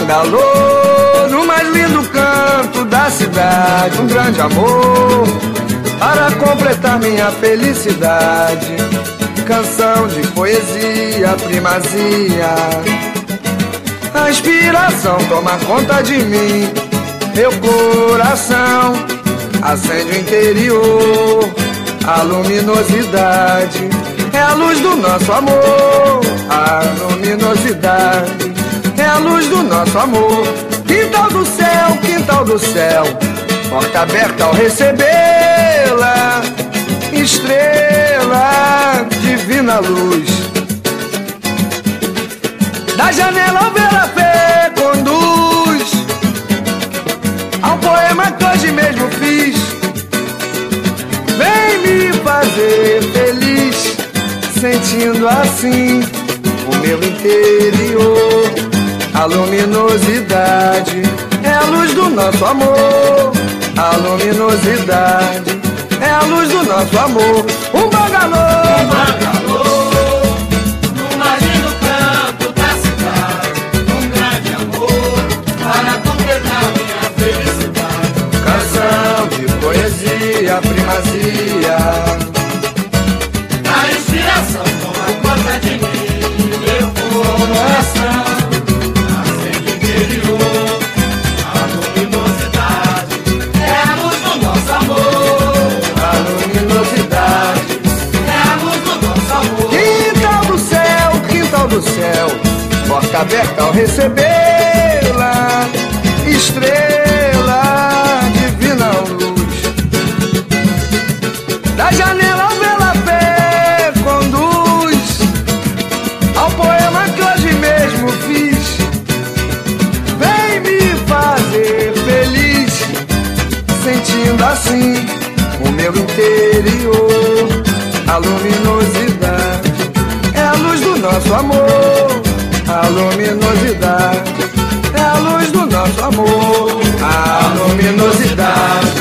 bangalô, no mais lindo canto da cidade, um grande amor para completar minha felicidade. Canção de poesia, primazia, a inspiração toma conta de mim. Meu coração acende o interior, a luminosidade é a luz do nosso amor. A luminosidade é a luz do nosso amor. Quintal do céu, porta aberta ao recebê-la. Estrela, divina luz, da janela ao ver a fé conduz ao poema que hoje mesmo fiz. Vem me fazer feliz, sentindo assim o meu interior. A luminosidade é a luz do nosso amor. A luminosidade é a luz do nosso amor. Um bangalô, no mais lindo canto da cidade, um grande amor para completar minha felicidade. canção de poesia, primazia, A inspiração toma conta de mim. Meu coração acende o interior, a luminosidade é a luz do nosso amor. a luminosidade. É a luz do nosso amor. Quintal do céu, porta aberta ao recebê-la. Estrela, divina luz, da janela ao vê-la fé conduz ao poema que hoje mesmo fiz. Vem me fazer feliz, sentindo assim o meu interior. A luminosidade é a luz do nosso amor. A luminosidade é a luz do nosso amor. A luminosidade